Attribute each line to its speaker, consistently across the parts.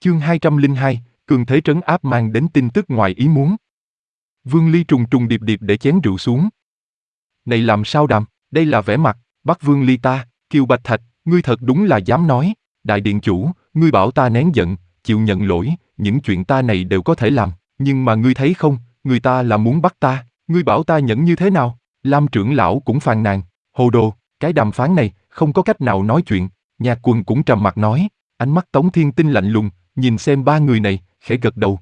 Speaker 1: Chương 202, cường thế trấn áp mang đến tin tức ngoài ý muốn. Vương Ly trùng trùng điệp điệp để chén rượu xuống. Này làm sao đàm, đây là vẻ mặt, bắt Vương Ly ta, Kiều Bạch Thạch, ngươi thật đúng là dám nói, đại điện chủ, ngươi bảo ta nén giận, chịu nhận lỗi, những chuyện ta này đều có thể làm, nhưng mà ngươi thấy không, người ta là muốn bắt ta, ngươi bảo ta nhẫn như thế nào? Lam trưởng lão cũng phàn nàn, hồ đồ, cái đàm phán này, không có cách nào nói chuyện, Nhạc Quần cũng trầm mặt nói, ánh mắt Tống Thiên Tinh lạnh lùng, nhìn xem ba người này, khẽ gật đầu.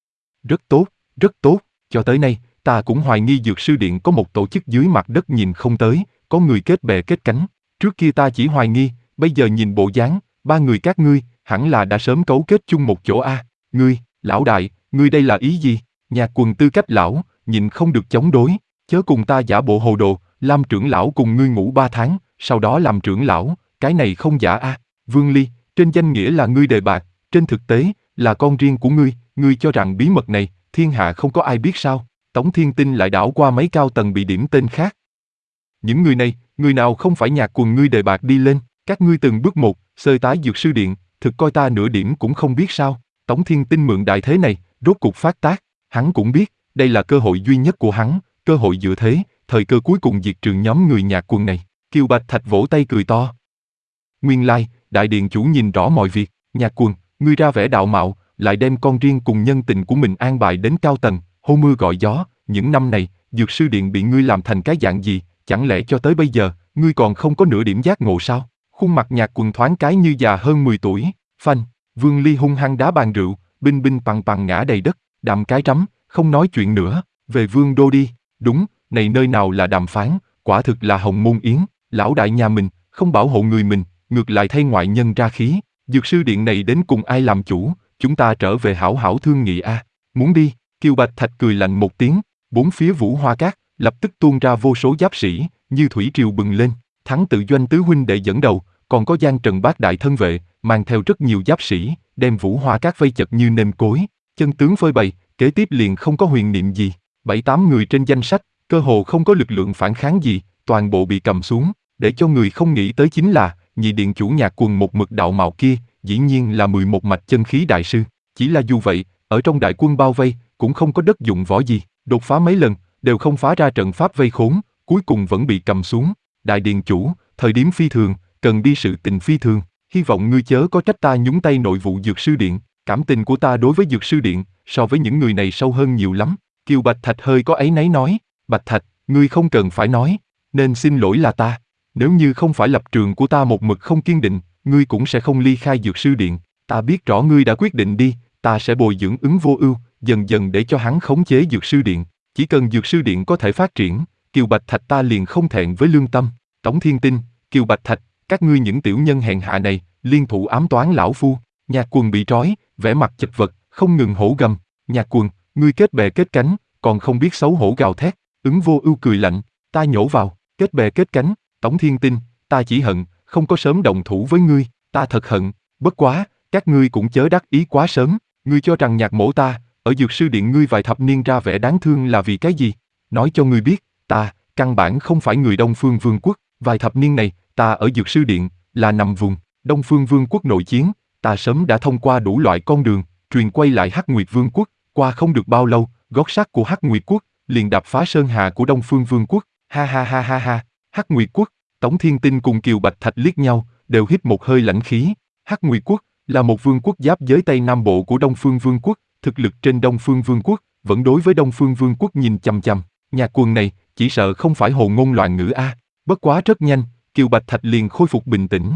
Speaker 1: Rất tốt, cho tới nay, ta cũng hoài nghi Dược Sư Điện có một tổ chức dưới mặt đất nhìn không tới, có người kết bè kết cánh, trước kia ta chỉ hoài nghi, bây giờ nhìn bộ dáng, ba người các ngươi, hẳn là đã sớm cấu kết chung một chỗ a. Ngươi, lão đại, ngươi đây là ý gì? Nhạc Quần tư cách lão, nhìn không được chống đối, chớ cùng ta giả bộ hồ đồ, Lam trưởng lão cùng ngươi ngủ 3 tháng, sau đó làm trưởng lão, cái này không giả a. Vương Ly, trên danh nghĩa là ngươi đề bạt, trên thực tế, là con riêng của ngươi cho rằng bí mật này, thiên hạ không có ai biết sao? Tống Thiên Tinh lại đảo qua mấy cao tầng bị điểm tên khác. Những người này, người nào không phải Nhạc Quần ngươi đề bạt đi lên, các ngươi từng bước một, xơi tái Dược Sư Điện, thực coi ta nửa điểm cũng không biết sao? Tống Thiên Tinh mượn đại thế này, rốt cục phát tác, hắn cũng biết, đây là cơ hội duy nhất của hắn, cơ hội dựa thế, thời cơ cuối cùng diệt trừ nhóm người Nhạc Quần này. Kiều Bạch Thạch vỗ tay cười to. Nguyên lai, đại điện chủ nhìn rõ mọi việc, Nhạc Quần, ngươi ra vẻ đạo mạo, lại đem con riêng cùng nhân tình của mình an bài đến cao tầng, hô mưa gọi gió, những năm này, Dược Sư Điện bị ngươi làm thành cái dạng gì, chẳng lẽ cho tới bây giờ, ngươi còn không có nửa điểm giác ngộ sao? Khuôn mặt Nhạc Quần thoáng cái như già hơn 10 tuổi, phanh, Vương Ly hung hăng đá bàn rượu, binh binh pằng pằng ngã đầy đất, đạm cái rắm, không nói chuyện nữa, về Vương đô đi, đúng, này nơi nào là đàm phán, quả thực là hồng môn yến, lão đại nhà mình, không bảo hộ người mình, ngược lại thay ngoại nhân ra khí, Dược Sư Điện này đến cùng ai làm chủ, chúng ta trở về hảo hảo thương nghị a. Muốn đi? Kiều Bạch Thạch cười lạnh một tiếng, bốn phía Vũ Hoa Cát lập tức tuôn ra vô số giáp sĩ, như thủy triều bừng lên, Thắng Tự Doanh tứ huynh đệ dẫn đầu, còn có Giang Trần bát đại thân vệ, mang theo rất nhiều giáp sĩ, đem Vũ Hoa Cát vây chật như nêm cối, chân tướng phơi bày, kế tiếp liền không có huyền niệm gì, 7-8 người trên danh sách, cơ hồ không có lực lượng phản kháng gì, toàn bộ bị cầm xuống, để cho người không nghĩ tới chính là, nhị điện chủ Nhạc Quần một mực đạo mạo kia, dĩ nhiên là 11 mạch chân khí đại sư, chỉ là dù vậy, ở trong đại quân bao vây, cũng không có đất dụng võ gì, đột phá mấy lần, đều không phá ra trận pháp vây khốn, cuối cùng vẫn bị cầm xuống. Đại điện chủ, thời điểm phi thường, cần đi sự tình phi thường, hy vọng ngươi chớ có trách ta nhúng tay nội vụ Dược Sư Điện, cảm tình của ta đối với Dược Sư Điện, so với những người này sâu hơn nhiều lắm. Kiều Bạch Thạch hơi có áy náy nói, Bạch Thạch, ngươi không cần phải nói, nên xin lỗi là ta, nếu như không phải lập trường của ta một mực không kiên định, ngươi cũng sẽ không ly khai Dược Sư Điện, ta biết rõ ngươi đã quyết định đi, ta sẽ bồi dưỡng Ứng Vô Ưu, dần dần để cho hắn khống chế Dược Sư Điện, chỉ cần Dược Sư Điện có thể phát triển, Kiều Bạch Thạch ta liền không thẹn với lương tâm. Tống Thiên Tinh, Kiều Bạch Thạch, các ngươi những tiểu nhân hèn hạ này, liên thủ ám toán lão phu. Nhạc Quần bị trói, vẻ mặt chật vật, không ngừng hổ gầm. Nhạc Quần, ngươi kết bè kết cánh, còn không biết xấu hổ gào thét. Ứng Vô Ưu cười lạnh, ta nhổ vào, kết bè kết cánh. Tống Thiên Tinh, ta chỉ hận, không có sớm động thủ với ngươi, ta thật hận. Bất quá, các ngươi cũng chớ đắc ý quá sớm. Ngươi cho rằng Nhạc mỗ ta, ở Dược Sư Điện ngươi vài thập niên ra vẻ đáng thương là vì cái gì? Nói cho ngươi biết, ta, căn bản không phải người Đông Phương Vương quốc, vài thập niên này, ta ở Dược Sư Điện, là nằm vùng, Đông Phương Vương quốc nội chiến, ta sớm đã thông qua đủ loại con đường, truyền quay lại Hắc Nguyệt Vương quốc, qua không được bao lâu, gót sắt của Hắc Nguyệt quốc, liền đạp phá sơn hà của Đông Phương Vương quốc, ha ha ha ha ha, Hắc Nguyệt quốc, Tống Thiên Tinh cùng Kiều Bạch Thạch liếc nhau, đều hít một hơi lãnh khí, Hắc Nguyệt quốc, là một vương quốc giáp giới Tây Nam Bộ của Đông Phương Vương quốc, thực lực trên Đông Phương Vương quốc, vẫn đối với Đông Phương Vương quốc nhìn chằm chằm, Nhạc Quần này, chỉ sợ không phải hồ ngôn loạn ngữ a. Bất quá rất nhanh, Kiều Bạch Thạch liền khôi phục bình tĩnh.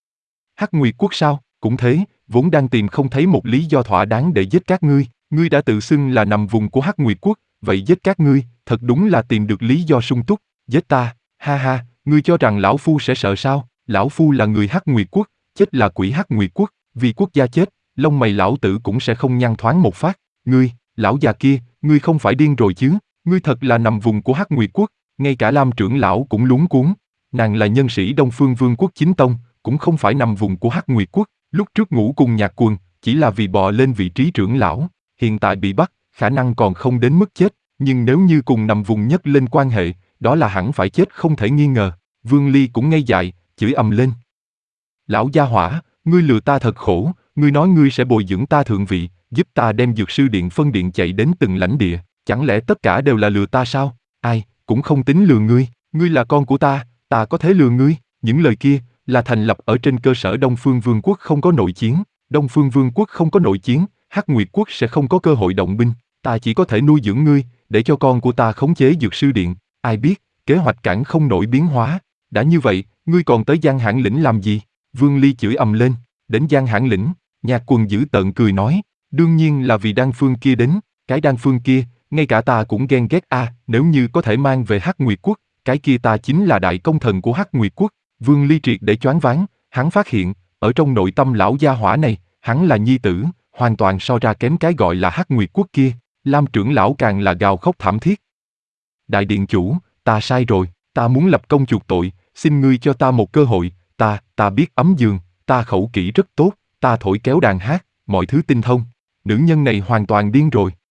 Speaker 1: Hắc Nguyệt quốc sao, cũng thế, vốn đang tìm không thấy một lý do thỏa đáng để giết các ngươi, ngươi đã tự xưng là nằm vùng của Hắc Nguyệt quốc, vậy giết các ngươi, thật đúng là tìm được lý do sung túc, giết ta, ha ha, ngươi cho rằng lão phu sẽ sợ sao, lão phu là người Hắc Nguyệt quốc, chết là quỷ Hắc Nguyệt quốc, vì quốc gia chết, lông mày lão tử cũng sẽ không nhăn thoáng một phát, ngươi, lão già kia, ngươi không phải điên rồi chứ, ngươi thật là nằm vùng của Hắc Nguyệt quốc, ngay cả Lam trưởng lão cũng luống cuống, nàng là nhân sĩ Đông Phương Vương quốc chính tông, cũng không phải nằm vùng của Hắc Nguyệt quốc, lúc trước ngủ cùng Nhạc Quần, chỉ là vì bò lên vị trí trưởng lão, hiện tại bị bắt, khả năng còn không đến mức chết, nhưng nếu như cùng nằm vùng nhất lên quan hệ, đó là hẳn phải chết không thể nghi ngờ. Vương Ly cũng ngây dại, chửi ầm lên. Lão gia hỏa, ngươi lừa ta thật khổ, ngươi nói ngươi sẽ bồi dưỡng ta thượng vị, giúp ta đem Dược Sư Điện phân điện chạy đến từng lãnh địa, chẳng lẽ tất cả đều là lừa ta sao? Ai, cũng không tính lừa ngươi là con của ta có thể lừa ngươi? Những lời kia là thành lập ở trên cơ sở Đông Phương Vương quốc không có nội chiến, Đông Phương Vương quốc không có nội chiến, Hắc Nguyệt quốc sẽ không có cơ hội động binh, ta chỉ có thể nuôi dưỡng ngươi, để cho con của ta khống chế Dược Sư Điện, ai biết, kế hoạch cản không nổi biến hóa, đã như vậy, ngươi còn tới Giang Hãn Lĩnh làm gì? Vương Ly chửi ầm lên, đến Giang Hãn Lĩnh, Nhạc Quần dữ tợn cười nói, đương nhiên là vì đan phương kia đến, cái đan phương kia, ngay cả ta cũng ghen ghét nếu như có thể mang về Hắc Nguyệt quốc, cái kia ta chính là đại công thần của Hắc Nguyệt quốc. Vương Ly triệt để choáng váng, hắn phát hiện, ở trong nội tâm lão gia hỏa này, hắn là nhi tử, hoàn toàn so ra kém cái gọi là Hắc Nguyệt quốc kia, Lam trưởng lão càng là gào khóc thảm thiết. Đại điện chủ, ta sai rồi, ta muốn lập công chuộc tội, xin ngươi cho ta một cơ hội, ta biết ấm giường, ta khẩu kỹ rất tốt, ta thổi kéo đàn hát, mọi thứ tinh thông. Nữ nhân này hoàn toàn điên rồi.